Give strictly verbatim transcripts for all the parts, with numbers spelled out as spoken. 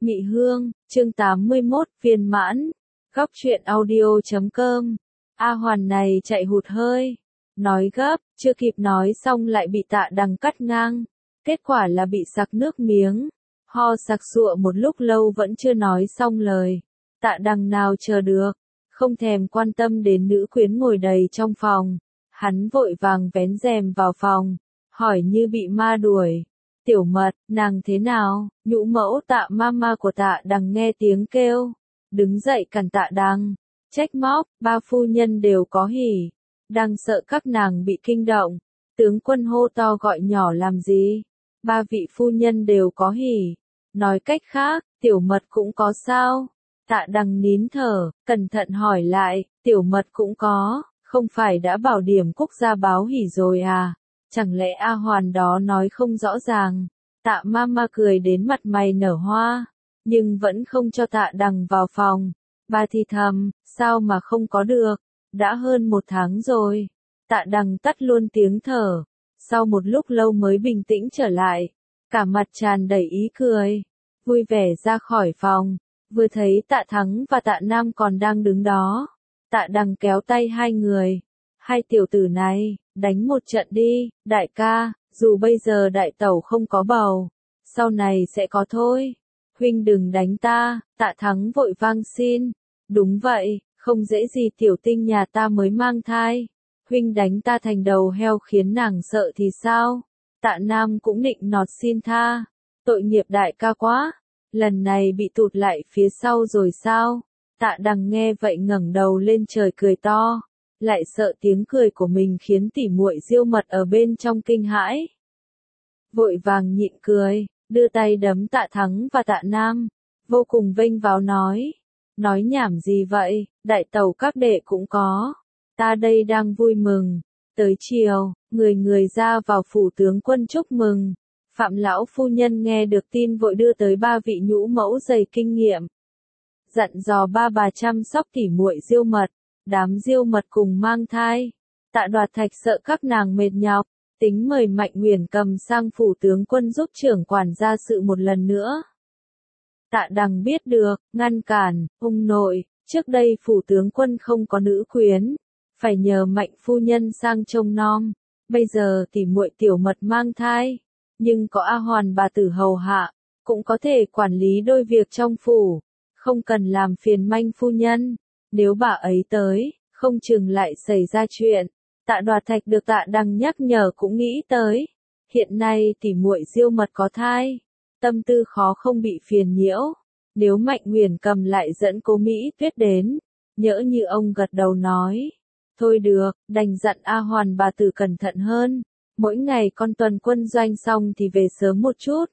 Mị Hương, chương tám mươi mốt, viên mãn. Góc truyện audio chấm com. A Hoàn này chạy hụt hơi. Nói gấp, chưa kịp nói xong lại bị Tạ Đằng cắt ngang. Kết quả là bị sặc nước miếng. Ho sặc sụa một lúc lâu vẫn chưa nói xong lời. Tạ Đằng nào chờ được. Không thèm quan tâm đến nữ quyến ngồi đầy trong phòng. Hắn vội vàng vén rèm vào phòng. Hỏi như bị ma đuổi. Tiểu Mật, nàng thế nào? Nhũ mẫu Tạ mama của Tạ Đằng nghe tiếng kêu. Đứng dậy cản Tạ Đằng. Trách móc, ba phu nhân đều có hỉ. Đang sợ các nàng bị kinh động. Tướng quân hô to gọi nhỏ làm gì? Ba vị phu nhân đều có hỉ. Nói cách khác, Tiểu Mật cũng có sao? Tạ Đằng nín thở, cẩn thận hỏi lại, Tiểu Mật cũng có, không phải đã bảo điểm quốc gia báo hỉ rồi à? Chẳng lẽ A Hoàn đó nói không rõ ràng? Tạ mama cười đến mặt mày nở hoa, nhưng vẫn không cho Tạ Đằng vào phòng. Bà thì thầm, sao mà không có được? Đã hơn một tháng rồi. Tạ Đằng tắt luôn tiếng thở. Sau một lúc lâu mới bình tĩnh trở lại. Cả mặt tràn đầy ý cười. Vui vẻ ra khỏi phòng. Vừa thấy Tạ Thắng và Tạ Nam còn đang đứng đó. Tạ Đằng kéo tay hai người. Hai tiểu tử này, đánh một trận đi, đại ca, dù bây giờ đại tẩu không có bầu. Sau này sẽ có thôi. Huynh đừng đánh ta, Tạ Thắng vội vang xin. Đúng vậy, không dễ gì tiểu tinh nhà ta mới mang thai. Huynh đánh ta thành đầu heo khiến nàng sợ thì sao? Tạ Nam cũng định nọt xin tha. Tội nghiệp đại ca quá. Lần này bị tụt lại phía sau rồi sao? Tạ Đằng nghe vậy ngẩng đầu lên trời cười to. Lại sợ tiếng cười của mình khiến tỉ muội Diêu Mật ở bên trong kinh hãi. Vội vàng nhịn cười, đưa tay đấm Tạ Thắng và Tạ Nam. Vô cùng vênh váo nói. Nói nhảm gì vậy, đại tẩu các đệ cũng có. Ta đây đang vui mừng. Tới chiều, người người ra vào phủ tướng quân chúc mừng. Phạm lão phu nhân nghe được tin vội đưa tới ba vị nhũ mẫu dày kinh nghiệm. Dặn dò ba bà chăm sóc tỉ muội Diêu Mật, đám Diêu Mật cùng mang thai. Tạ Đoạt Thạch sợ các nàng mệt nhọc, tính mời Mạnh Uyển Cầm sang phủ tướng quân giúp trưởng quản gia sự một lần nữa. Tạ Đằng biết được, ngăn cản, ông nội, trước đây phủ tướng quân không có nữ quyến, phải nhờ Mạnh phu nhân sang trông nom. Bây giờ tỉ muội Tiểu Mật mang thai, nhưng có A Hoàn bà tử hầu hạ, cũng có thể quản lý đôi việc trong phủ, không cần làm phiền Mạnh phu nhân. Nếu bà ấy tới, không chừng lại xảy ra chuyện. Tạ Đoạt Thạch được Tạ Đằng nhắc nhở cũng nghĩ tới. Hiện nay tỉ muội Diêu Mật có thai, tâm tư khó không bị phiền nhiễu. Nếu Mạnh Uyển Cầm lại dẫn Cố Mỹ Tuyết đến, nhỡ như ông gật đầu nói. Thôi được, đành dặn A Hoàn bà tử cẩn thận hơn. Mỗi ngày con tuần quân doanh xong thì về sớm một chút.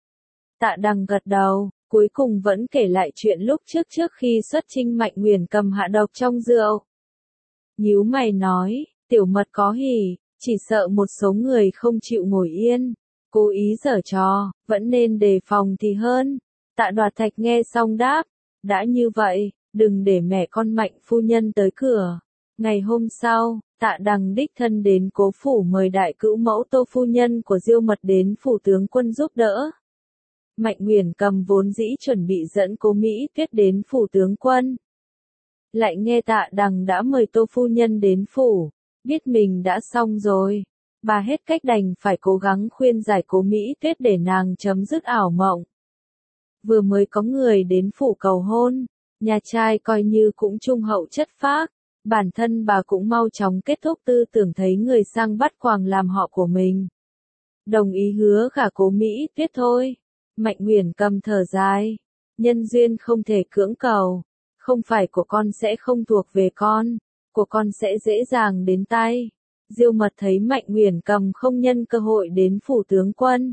Tạ Đằng gật đầu, cuối cùng vẫn kể lại chuyện lúc trước trước khi xuất chinh Mạnh Uyển Cầm hạ độc trong rượu. Nhíu mày nói, Tiểu Mật có hỉ, chỉ sợ một số người không chịu ngồi yên, cố ý giở trò, vẫn nên đề phòng thì hơn. Tạ Đoạt Thạch nghe xong đáp, đã như vậy, đừng để mẹ con Mạnh phu nhân tới cửa. Ngày hôm sau, Tạ Đằng đích thân đến Cố phủ mời đại cữu mẫu Tô phu nhân của Diêu Mật đến phủ tướng quân giúp đỡ. Mạnh Uyển Cầm vốn dĩ chuẩn bị dẫn Cố Mỹ Tuyết đến phủ tướng quân. Lại nghe Tạ Đằng đã mời Tô phu nhân đến phủ, biết mình đã xong rồi. Bà hết cách đành phải cố gắng khuyên giải Cố Mỹ Tuyết để nàng chấm dứt ảo mộng. Vừa mới có người đến phủ cầu hôn, nhà trai coi như cũng trung hậu chất phác. Bản thân bà cũng mau chóng kết thúc tư tưởng thấy người sang bắt quàng làm họ của mình. Đồng ý hứa gả Cố Mỹ Tuyết thôi. Mạnh Uyển Cầm thở dài. Nhân duyên không thể cưỡng cầu. Không phải của con sẽ không thuộc về con. Của con sẽ dễ dàng đến tay. Diêu Mật thấy Mạnh Uyển Cầm không nhân cơ hội đến phủ tướng quân.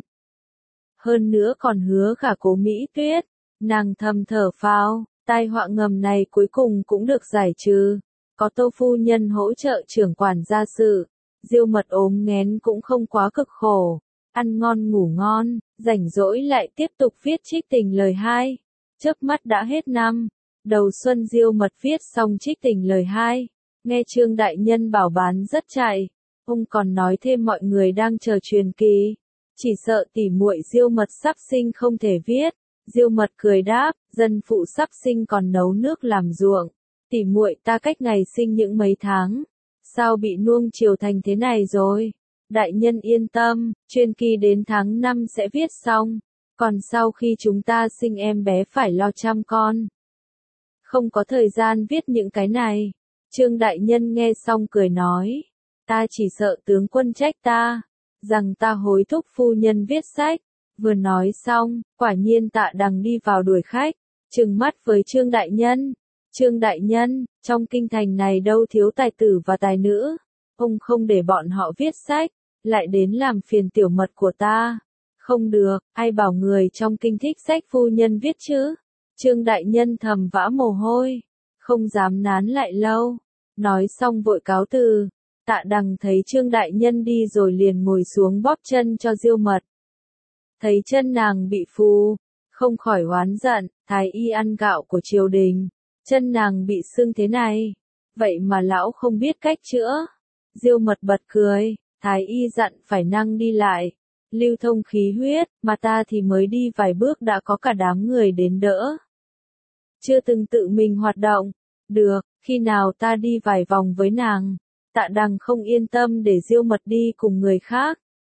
Hơn nữa còn hứa gả Cố Mỹ Tuyết. Nàng thầm thở phào. Tai họa ngầm này cuối cùng cũng được giải trừ. Có Tô phu nhân hỗ trợ trưởng quản gia sự, Diêu Mật ốm nghén cũng không quá cực khổ, ăn ngon ngủ ngon, rảnh rỗi lại tiếp tục viết trích tình lời hai. Chớp mắt đã hết năm, đầu xuân Diêu Mật viết xong trích tình lời hai, nghe Trương đại nhân bảo bán rất chạy, ông còn nói thêm mọi người đang chờ truyền kỳ, chỉ sợ tỉ muội Diêu Mật sắp sinh không thể viết, Diêu Mật cười đáp, dân phụ sắp sinh còn nấu nước làm ruộng. Tỉ muội ta cách ngày sinh những mấy tháng. Sao bị nuông chiều thành thế này rồi? Đại nhân yên tâm, chuyên kỳ đến tháng năm sẽ viết xong. Còn sau khi chúng ta sinh em bé phải lo chăm con. Không có thời gian viết những cái này. Trương đại nhân nghe xong cười nói. Ta chỉ sợ tướng quân trách ta. Rằng ta hối thúc phu nhân viết sách. Vừa nói xong, quả nhiên Tạ Đằng đi vào đuổi khách. Trừng mắt với Trương đại nhân. Trương đại nhân, trong kinh thành này đâu thiếu tài tử và tài nữ. Ông không để bọn họ viết sách. Lại đến làm phiền tiểu mật của ta. Không được, ai bảo người trong kinh thích sách phu nhân viết chứ? Trương đại nhân thầm vã mồ hôi, không dám nán lại lâu. Nói xong vội cáo từ. Tạ Đằng thấy Trương đại nhân đi rồi liền ngồi xuống bóp chân cho Diêu Mật. Thấy chân nàng bị phù, không khỏi oán giận, thái y ăn gạo của triều đình, chân nàng bị sưng thế này, vậy mà lão không biết cách chữa. Diêu Mật bật cười, thái y dặn phải năng đi lại, lưu thông khí huyết, mà ta thì mới đi vài bước đã có cả đám người đến đỡ. Chưa từng tự mình hoạt động. Được, khi nào ta đi vài vòng với nàng. Tạ Đằng không yên tâm để Diêu Mật đi cùng người khác.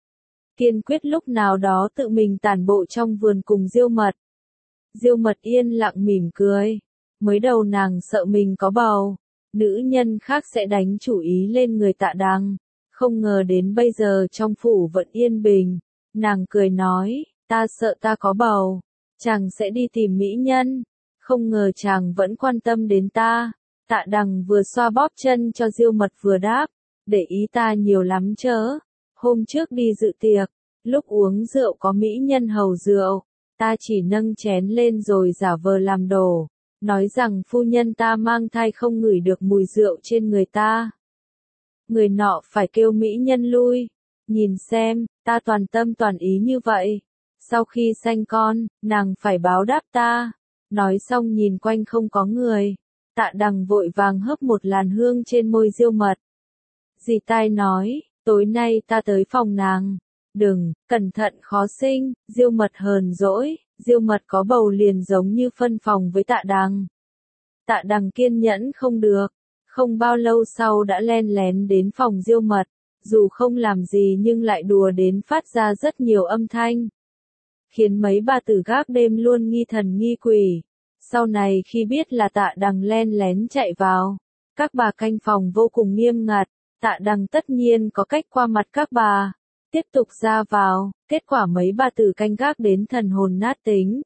Kiên quyết lúc nào đó tự mình tản bộ trong vườn cùng Diêu Mật. Diêu Mật yên lặng mỉm cười. Mới đầu nàng sợ mình có bầu, nữ nhân khác sẽ đánh chủ ý lên người Tạ Đằng. Không ngờ đến bây giờ trong phủ vẫn yên bình. Nàng cười nói, ta sợ ta có bầu, chàng sẽ đi tìm mỹ nhân. Không ngờ chàng vẫn quan tâm đến ta. Tạ Đằng vừa xoa bóp chân cho Diêu Mật vừa đáp, để ý ta nhiều lắm chớ. Hôm trước đi dự tiệc, lúc uống rượu có mỹ nhân hầu rượu, ta chỉ nâng chén lên rồi giả vờ làm đổ, nói rằng phu nhân ta mang thai không ngửi được mùi rượu trên người ta. Người nọ phải kêu mỹ nhân lui, nhìn xem, ta toàn tâm toàn ý như vậy. Sau khi sanh con, nàng phải báo đáp ta. Nói xong nhìn quanh không có người. Tạ Đằng vội vàng hấp một làn hương trên môi Diêu Mật. Dì tai nói, tối nay ta tới phòng nàng. Đừng, cẩn thận khó sinh. Diêu Mật hờn dỗi. Diêu Mật có bầu liền giống như phân phòng với Tạ Đằng. Tạ Đằng kiên nhẫn không được. Không bao lâu sau đã len lén đến phòng Diêu Mật. Dù không làm gì nhưng lại đùa đến phát ra rất nhiều âm thanh. Khiến mấy bà tử gác đêm luôn nghi thần nghi quỷ. Sau này khi biết là Tạ Đằng len lén chạy vào, các bà canh phòng vô cùng nghiêm ngặt. Tạ Đằng tất nhiên có cách qua mặt các bà, tiếp tục ra vào, kết quả mấy bà tử canh gác đến thần hồn nát tính.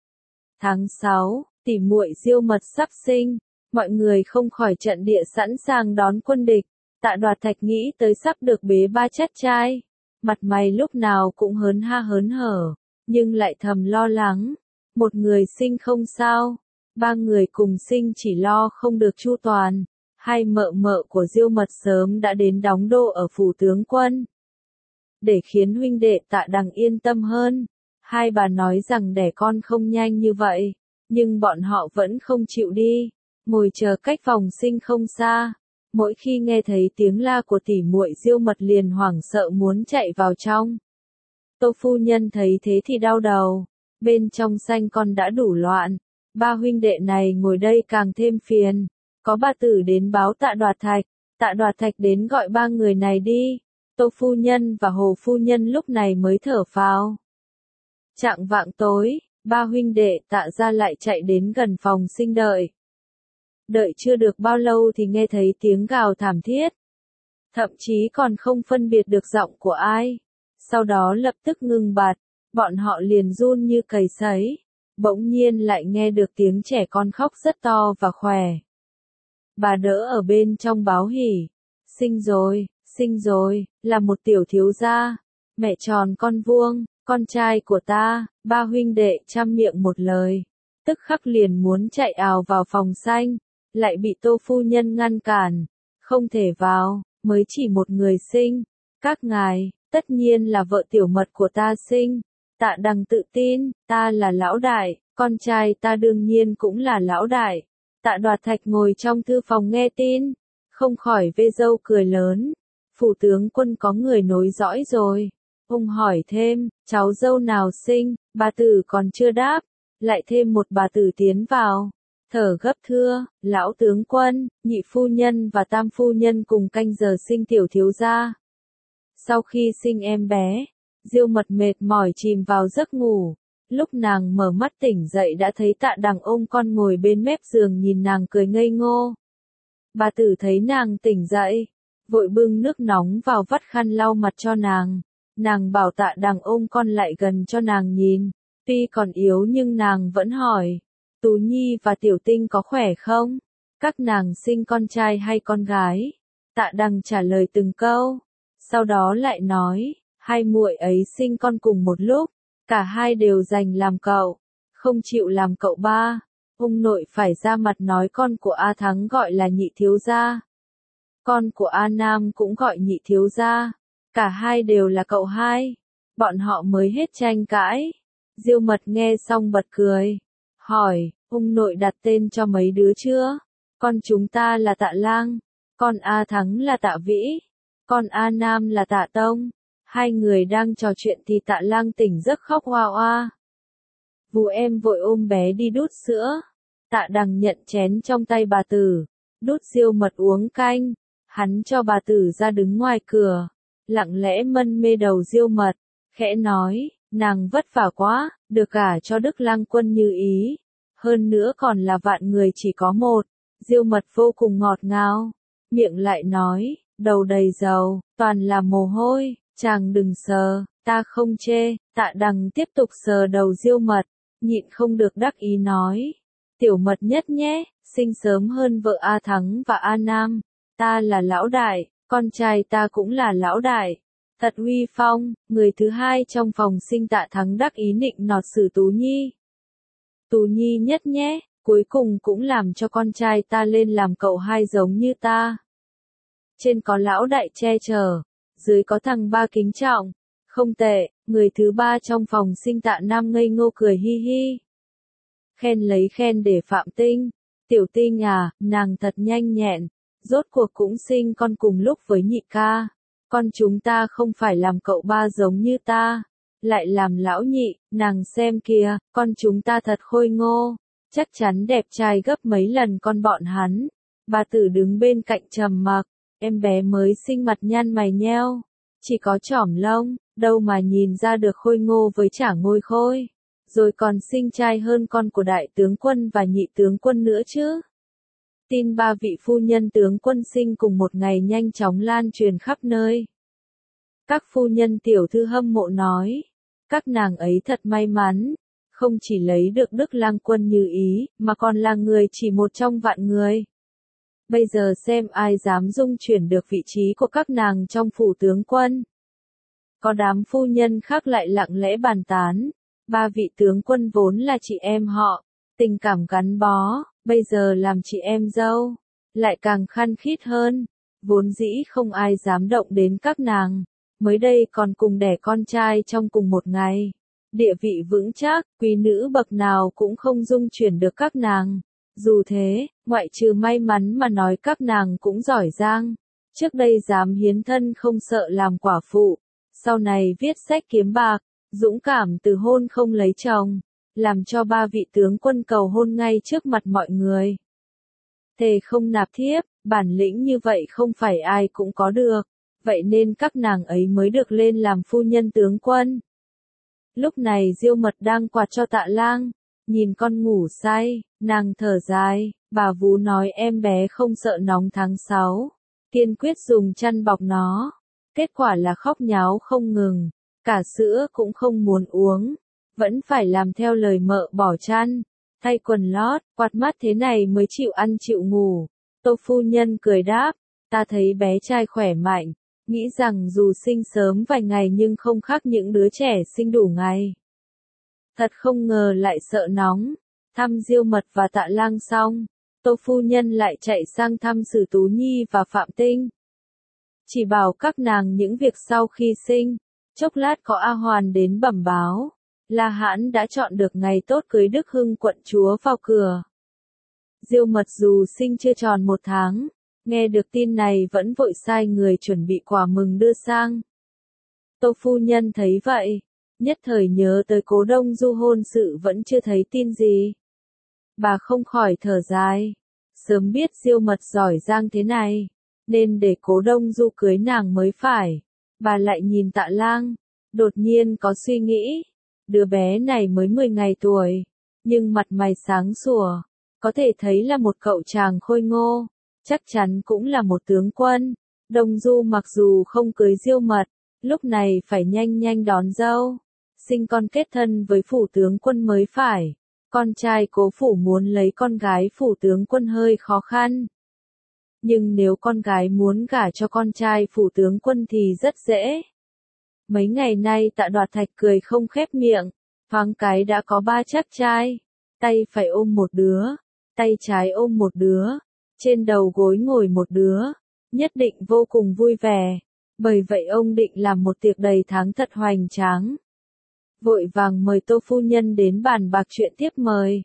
Tháng sáu, tỉ muội Diêu Mật sắp sinh, mọi người không khỏi trận địa sẵn sàng đón quân địch. Tạ Đoạt Thạch nghĩ tới sắp được bế ba chất trai, mặt mày lúc nào cũng hớn ha hớn hở, nhưng lại thầm lo lắng. Một người sinh không sao, ba người cùng sinh chỉ lo không được chu toàn. Hai mợ mợ của Diêu Mật sớm đã đến đóng đô ở phủ tướng quân. Để khiến huynh đệ Tạ Đằng yên tâm hơn, hai bà nói rằng đẻ con không nhanh như vậy, nhưng bọn họ vẫn không chịu đi, ngồi chờ cách phòng sinh không xa. Mỗi khi nghe thấy tiếng la của tỉ muội Diêu Mật liền hoảng sợ muốn chạy vào trong. Tô phu nhân thấy thế thì đau đầu, bên trong sanh con đã đủ loạn, ba huynh đệ này ngồi đây càng thêm phiền. Có bà tử đến báo Tạ Đoạt Thạch, Tạ Đoạt Thạch đến gọi ba người này đi. Tô phu nhân và Hồ phu nhân lúc này mới thở phào. Chạng vạng tối, ba huynh đệ Tạ gia lại chạy đến gần phòng sinh đợi. Đợi chưa được bao lâu thì nghe thấy tiếng gào thảm thiết. Thậm chí còn không phân biệt được giọng của ai. Sau đó lập tức ngừng bặt, bọn họ liền run như cầy sấy. Bỗng nhiên lại nghe được tiếng trẻ con khóc rất to và khỏe. Bà đỡ ở bên trong báo hỉ. Sinh rồi, sinh rồi, là một tiểu thiếu gia. Mẹ tròn con vuông, con trai của ta. Ba huynh đệ chăm miệng một lời. Tức khắc liền muốn chạy ào vào phòng sanh. Lại bị Tô phu nhân ngăn cản. Không thể vào, mới chỉ một người sinh. Các ngài, tất nhiên là vợ tiểu mật của ta sinh. Tạ Đằng tự tin, ta là lão đại, con trai ta đương nhiên cũng là lão đại. Tạ Đoạt Thạch ngồi trong thư phòng nghe tin, không khỏi vê râu cười lớn. Phủ tướng quân có người nối dõi rồi. Ông hỏi thêm, cháu dâu nào sinh, bà tử còn chưa đáp. lại thêm một bà tử tiến vào, thở gấp thưa, lão tướng quân, nhị phu nhân và tam phu nhân cùng canh giờ sinh tiểu thiếu gia. Sau khi sinh em bé, Diêu Mật mệt mỏi chìm vào giấc ngủ, lúc nàng mở mắt tỉnh dậy đã thấy Tạ Đằng ôm con ngồi bên mép giường nhìn nàng cười ngây ngô. Bà tử thấy nàng tỉnh dậy, vội bưng nước nóng vào vắt khăn lau mặt cho nàng, nàng bảo Tạ Đằng ôm con lại gần cho nàng nhìn, tuy còn yếu nhưng nàng vẫn hỏi, Tú Nhi và Tiểu Tinh có khỏe không? Các nàng sinh con trai hay con gái? Tạ Đằng trả lời từng câu, sau đó lại nói, hai muội ấy sinh con cùng một lúc, cả hai đều giành làm cậu, không chịu làm cậu ba. Ông nội phải ra mặt nói con của A Thắng gọi là nhị thiếu gia. Con của A Nam cũng gọi nhị thiếu gia. Cả hai đều là cậu hai. Bọn họ mới hết tranh cãi. Diêu Mật nghe xong bật cười. Hỏi, ông nội đặt tên cho mấy đứa chưa? Con chúng ta là Tạ Lang. Con A Thắng là Tạ Vĩ. Con A Nam là Tạ Tông. Hai người đang trò chuyện thì Tạ Lang tỉnh giấc khóc oa oa. Vú em vội ôm bé đi đút sữa. Tạ Đằng nhận chén trong tay bà tử, đút Diêu Mật uống canh. Hắn cho bà tử ra đứng ngoài cửa, lặng lẽ mân mê đầu Diêu Mật, khẽ nói, nàng vất vả quá, được gả cho Đức Lang Quân như ý. Hơn nữa còn là vạn người chỉ có một. Diêu Mật vô cùng ngọt ngào, miệng lại nói, đầu đầy dầu, toàn là mồ hôi, chàng đừng sờ, ta không chê. Tạ Đằng tiếp tục sờ đầu Diêu Mật, nhịn không được đắc ý nói, Tiểu Mật nhất nhé, sinh sớm hơn vợ A Thắng và A Nam, ta là lão đại, con trai ta cũng là lão đại, thật uy phong. Người thứ hai trong phòng sinh Tạ Thắng đắc ý nịnh nọt Sử Tú Nhi. Tú Nhi nhất nhé, cuối cùng cũng làm cho con trai ta lên làm cậu hai giống như ta. Trên có lão đại che chở, dưới có thằng ba kính trọng, không tệ. Người thứ ba trong phòng sinh Tạ Nam ngây ngô cười hi hi. Khen lấy khen để Phạm Tinh, Tiểu Tinh à, nàng thật nhanh nhẹn, rốt cuộc cũng sinh con cùng lúc với nhị ca. Con chúng ta không phải làm cậu ba giống như ta, lại làm lão nhị, nàng xem kìa, con chúng ta thật khôi ngô, chắc chắn đẹp trai gấp mấy lần con bọn hắn. Bà tử đứng bên cạnh trầm mặc, em bé mới sinh mặt nhăn mày nheo, chỉ có chỏm lông, đâu mà nhìn ra được khôi ngô với chả ngôi khôi. Rồi còn sinh trai hơn con của đại tướng quân và nhị tướng quân nữa chứ. Tin ba vị phu nhân tướng quân sinh cùng một ngày nhanh chóng lan truyền khắp nơi. Các phu nhân tiểu thư hâm mộ nói, các nàng ấy thật may mắn, không chỉ lấy được Đức Lang Quân như ý, mà còn là người chỉ một trong vạn người. Bây giờ xem ai dám dung chuyển được vị trí của các nàng trong phủ tướng quân. Có đám phu nhân khác lại lặng lẽ bàn tán. Ba vị tướng quân vốn là chị em họ, tình cảm gắn bó, bây giờ làm chị em dâu, lại càng khăng khít hơn, vốn dĩ không ai dám động đến các nàng, mới đây còn cùng đẻ con trai trong cùng một ngày. Địa vị vững chắc, quý nữ bậc nào cũng không dung chuyển được các nàng. Dù thế, ngoại trừ may mắn mà nói các nàng cũng giỏi giang, trước đây dám hiến thân không sợ làm quả phụ, sau này viết sách kiếm bạc. Dũng cảm từ hôn không lấy chồng, làm cho ba vị tướng quân cầu hôn ngay trước mặt mọi người. Thề không nạp thiếp, bản lĩnh như vậy không phải ai cũng có được, vậy nên các nàng ấy mới được lên làm phu nhân tướng quân. Lúc này Diêu Mật đang quạt cho Tạ Lang, nhìn con ngủ say, nàng thở dài, bà vú nói em bé không sợ nóng tháng sáu, kiên quyết dùng chăn bọc nó, kết quả là khóc nháo không ngừng. Cả sữa cũng không muốn uống, vẫn phải làm theo lời mợ bỏ chăn, thay quần lót, quạt mắt thế này mới chịu ăn chịu ngủ. Tô phu nhân cười đáp, ta thấy bé trai khỏe mạnh, nghĩ rằng dù sinh sớm vài ngày nhưng không khác những đứa trẻ sinh đủ ngày. Thật không ngờ lại sợ nóng. Thăm Diêu Mật và Tạ Lang xong, Tô phu nhân lại chạy sang thăm Sử Tú Nhi và Phạm Tinh. Chỉ bảo các nàng những việc sau khi sinh. Chốc lát có A Hoàn đến bẩm báo, La Hãn đã chọn được ngày tốt cưới Đức Hưng quận chúa vào cửa. Diêu Mật dù sinh chưa tròn một tháng, nghe được tin này vẫn vội sai người chuẩn bị quà mừng đưa sang. Tô phu nhân thấy vậy, nhất thời nhớ tới Cố Đông Du hôn sự vẫn chưa thấy tin gì. Bà không khỏi thở dài, sớm biết Diêu Mật giỏi giang thế này, nên để Cố Đông Du cưới nàng mới phải. Bà lại nhìn Tạ Lang, đột nhiên có suy nghĩ, đứa bé này mới mười ngày tuổi, nhưng mặt mày sáng sủa, có thể thấy là một cậu chàng khôi ngô, chắc chắn cũng là một tướng quân. Đông Du mặc dù không cưới Diêu Mật, lúc này phải nhanh nhanh đón dâu, sinh con kết thân với phủ tướng quân mới phải. Con trai Cố phủ muốn lấy con gái phủ tướng quân hơi khó khăn. Nhưng nếu con gái muốn gả cho con trai phủ tướng quân thì rất dễ. Mấy ngày nay Tạ Đoạt Thạch cười không khép miệng, thoáng cái đã có ba chắc trai, tay phải ôm một đứa, tay trái ôm một đứa, trên đầu gối ngồi một đứa, nhất định vô cùng vui vẻ, bởi vậy ông định làm một tiệc đầy tháng thật hoành tráng. Vội vàng mời Tô phu nhân đến bàn bạc chuyện tiếp mời.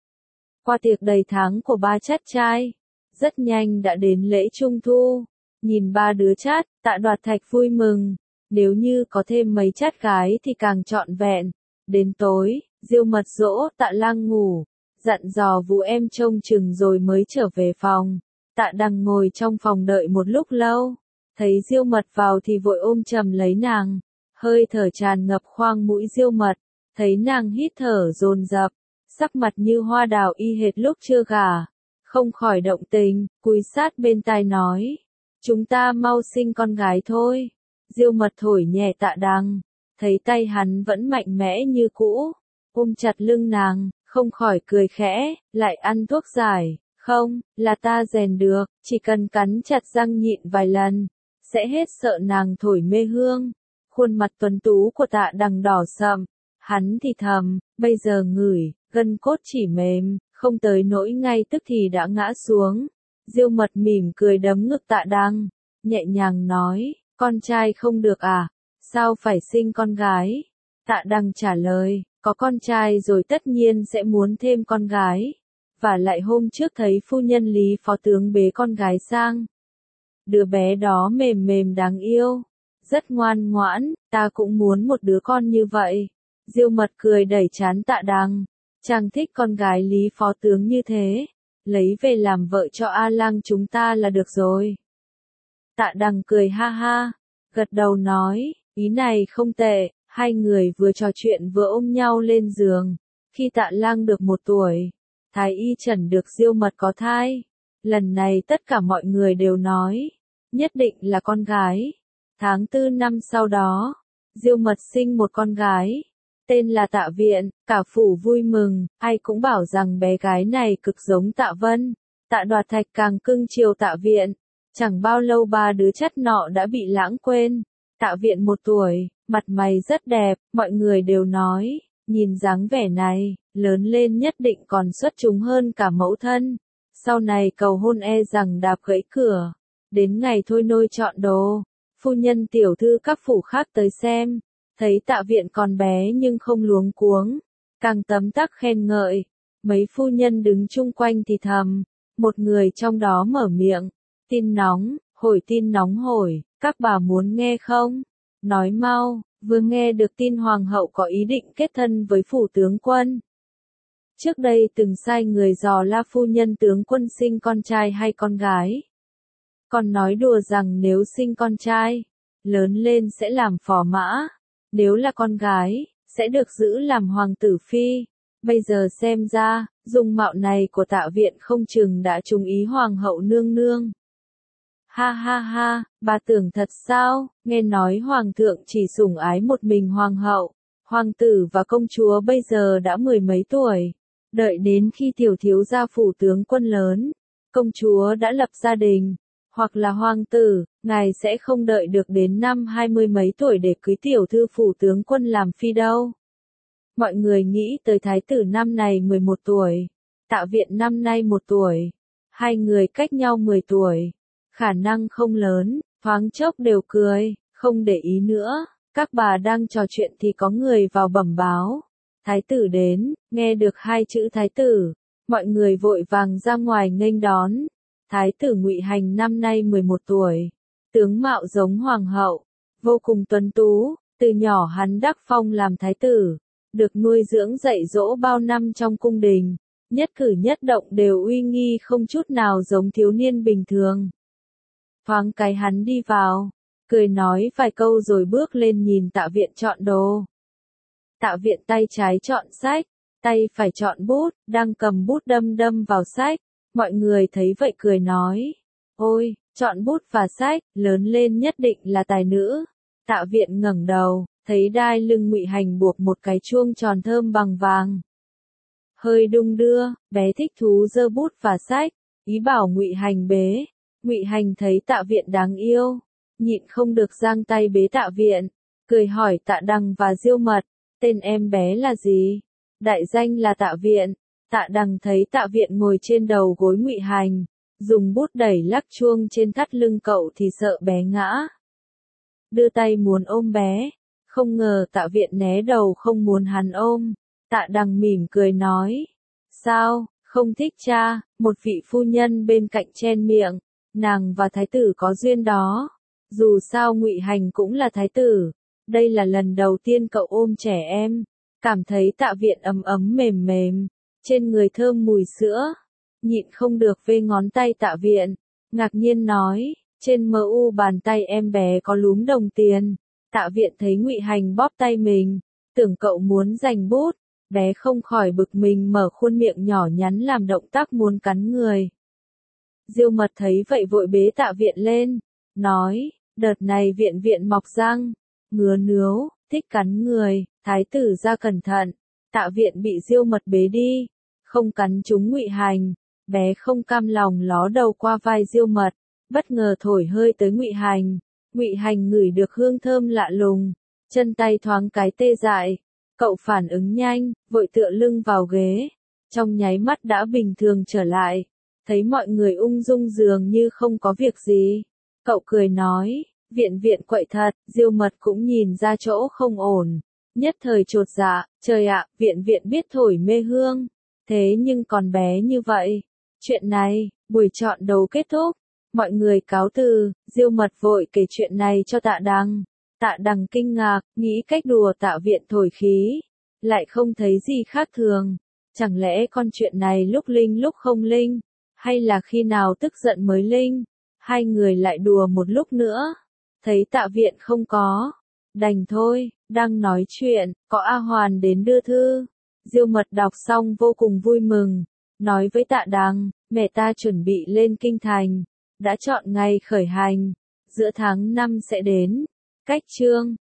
Qua tiệc đầy tháng của ba chát trai, rất nhanh đã đến lễ trung thu, nhìn ba đứa chát, Tạ Đoạt Thạch vui mừng, nếu như có thêm mấy chát gái thì càng trọn vẹn. Đến tối, Diêu Mật dỗ Tạ Lang ngủ, dặn dò Vũ em trông chừng rồi mới trở về phòng. Tạ Đằng ngồi trong phòng đợi một lúc lâu, thấy Diêu Mật vào thì vội ôm chầm lấy nàng, hơi thở tràn ngập khoang mũi Diêu Mật, thấy nàng hít thở dồn dập, sắc mặt như hoa đào y hệt lúc chưa gả, không khỏi động tình, cúi sát bên tai nói, chúng ta mau sinh con gái thôi. Diêu Mật thổi nhẹ Tạ Đằng, thấy tay hắn vẫn mạnh mẽ như cũ, ôm chặt lưng nàng, không khỏi cười khẽ, lại ăn thuốc giải, không, là ta rèn được, chỉ cần cắn chặt răng nhịn vài lần, sẽ hết sợ nàng thổi mê hương. Khuôn mặt tuấn tú của Tạ Đằng đỏ sậm, hắn thì thầm, bây giờ ngửi, gân cốt chỉ mềm, không tới nỗi ngay tức thì đã ngã xuống. Diêu Mật mỉm cười đấm ngực Tạ Đằng, nhẹ nhàng nói, con trai không được à, sao phải sinh con gái? Tạ Đằng trả lời, có con trai rồi tất nhiên sẽ muốn thêm con gái. Và lại hôm trước thấy phu nhân Lý phó tướng bế con gái sang. Đứa bé đó mềm mềm đáng yêu, rất ngoan ngoãn, ta cũng muốn một đứa con như vậy. Diêu Mật cười đẩy trán Tạ Đằng, chàng thích con gái Lý phó tướng như thế, lấy về làm vợ cho A Lang chúng ta là được rồi. Tạ Đằng cười ha ha, gật đầu nói, ý này không tệ. Hai người vừa trò chuyện vừa ôm nhau lên giường. Khi Tạ Lang được một tuổi, Thái y chẩn được Diêu Mật có thai. Lần này tất cả mọi người đều nói, nhất định là con gái. Tháng tư năm sau đó, Diêu Mật sinh một con gái, tên là Tạ Viện, cả phủ vui mừng, ai cũng bảo rằng bé gái này cực giống Tạ Vân. Tạ Đoạt Thạch càng cưng chiều Tạ Viện, chẳng bao lâu ba đứa chắt nọ đã bị lãng quên. Tạ Viện một tuổi, mặt mày rất đẹp, mọi người đều nói, nhìn dáng vẻ này, lớn lên nhất định còn xuất chúng hơn cả mẫu thân. Sau này cầu hôn e rằng đạp gãy cửa. Đến ngày thôi nôi chọn đồ, phu nhân tiểu thư các phủ khác tới xem, thấy Tạ Viện còn bé nhưng không luống cuống, càng tấm tắc khen ngợi. Mấy phu nhân đứng chung quanh thì thầm, một người trong đó mở miệng, tin nóng, hồi tin nóng hồi, các bà muốn nghe không? Nói mau, vừa nghe được tin hoàng hậu có ý định kết thân với phủ tướng quân. Trước đây từng sai người dò la phu nhân tướng quân sinh con trai hay con gái. Còn nói đùa rằng nếu sinh con trai, lớn lên sẽ làm phò mã, nếu là con gái, sẽ được giữ làm hoàng tử phi. Bây giờ xem ra, dung mạo này của Tạ Viện không chừng đã trúng ý hoàng hậu nương nương. Ha ha ha, bà tưởng thật sao, nghe nói hoàng thượng chỉ sủng ái một mình hoàng hậu, hoàng tử và công chúa bây giờ đã mười mấy tuổi, đợi đến khi tiểu thiếu gia phủ tướng quân lớn, công chúa đã lập gia đình, hoặc là hoàng tử, ngài sẽ không đợi được đến năm hai mươi mấy tuổi để cưới tiểu thư phủ tướng quân làm phi đâu. Mọi người nghĩ tới thái tử năm này mười một tuổi, Tạ Viện năm nay một tuổi, hai người cách nhau mười tuổi. Khả năng không lớn, thoáng chốc đều cười, không để ý nữa. Các bà đang trò chuyện thì có người vào bẩm báo. Thái tử đến, nghe được hai chữ thái tử, mọi người vội vàng ra ngoài nghênh đón. Thái tử Ngụy Hành năm nay mười một tuổi, tướng mạo giống hoàng hậu, vô cùng tuấn tú, Từ nhỏ hắn đắc phong làm thái tử, được nuôi dưỡng dạy dỗ bao năm trong cung đình, nhất cử nhất động đều uy nghi không chút nào giống thiếu niên bình thường. Thoáng cái hắn đi vào, cười nói vài câu rồi bước lên nhìn Tạ Viện chọn đồ. Tạ Viện tay trái chọn sách, tay phải chọn bút, đang cầm bút đâm đâm vào sách, mọi người thấy vậy cười nói, ôi, chọn bút và sách, lớn lên nhất định là tài nữ. Tạ Viện ngẩng đầu, thấy đai lưng Ngụy Hành buộc một cái chuông tròn thơm bằng vàng. Hơi đung đưa, bé thích thú giơ bút và sách, ý bảo Ngụy Hành bế. Ngụy Hành thấy Tạ Viện đáng yêu, nhịn không được giang tay bế Tạ Viện, cười hỏi Tạ Đằng và Diêu Mật, tên em bé là gì? Đại danh là Tạ Viện. Tạ Đằng thấy Tạ Viện ngồi trên đầu gối Ngụy Hành, dùng bút đẩy lắc chuông trên thắt lưng cậu thì sợ bé ngã. Đưa tay muốn ôm bé, không ngờ Tạ Viện né đầu không muốn hắn ôm. Tạ Đằng mỉm cười nói, sao, không thích cha? Một vị phu nhân bên cạnh chen miệng, nàng và thái tử có duyên đó. Dù sao Ngụy Hành cũng là thái tử, đây là lần đầu tiên cậu ôm trẻ em. Cảm thấy Tạ Viện ấm ấm mềm mềm, trên người thơm mùi sữa, nhịn không được vê ngón tay Tạ Viện, ngạc nhiên nói, trên mờ u bàn tay em bé có lúm đồng tiền. Tạ Viện thấy Ngụy Hành bóp tay mình, tưởng cậu muốn giành bút, bé không khỏi bực mình mở khuôn miệng nhỏ nhắn làm động tác muốn cắn người. Diêu Mật thấy vậy vội bế Tạ Viện lên, nói, đợt này Viện Viện mọc răng, ngứa nướu, thích cắn người, thái tử ra cẩn thận. Tạ Viện bị Diêu Mật bế đi, không cắn trúng Ngụy Hành, bé không cam lòng ló đầu qua vai Diêu Mật, bất ngờ thổi hơi tới Ngụy Hành. Ngụy Hành ngửi được hương thơm lạ lùng, chân tay thoáng cái tê dại, cậu phản ứng nhanh, vội tựa lưng vào ghế, trong nháy mắt đã bình thường trở lại, thấy mọi người ung dung dường như không có việc gì, cậu cười nói, Viện Viện quậy thật. Diêu Mật cũng nhìn ra chỗ không ổn, nhất thời chột dạ, trời ạ, Viện Viện biết thổi mê hương, thế nhưng còn bé như vậy. Chuyện này, buổi chọn đấu kết thúc, mọi người cáo từ, Diêu Mật vội kể chuyện này cho Tạ Đằng. Tạ Đằng kinh ngạc, nghĩ cách đùa Tạ Viện thổi khí, lại không thấy gì khác thường, chẳng lẽ con chuyện này lúc linh lúc không linh, hay là khi nào tức giận mới linh. Hai người lại đùa một lúc nữa, thấy Tạ Viện không có, đành thôi. Đang nói chuyện, có A Hoàn đến đưa thư. Diêu Mật đọc xong vô cùng vui mừng, nói với Tạ Đằng, mẹ ta chuẩn bị lên kinh thành, đã chọn ngày khởi hành, giữa tháng năm sẽ đến. Cách chương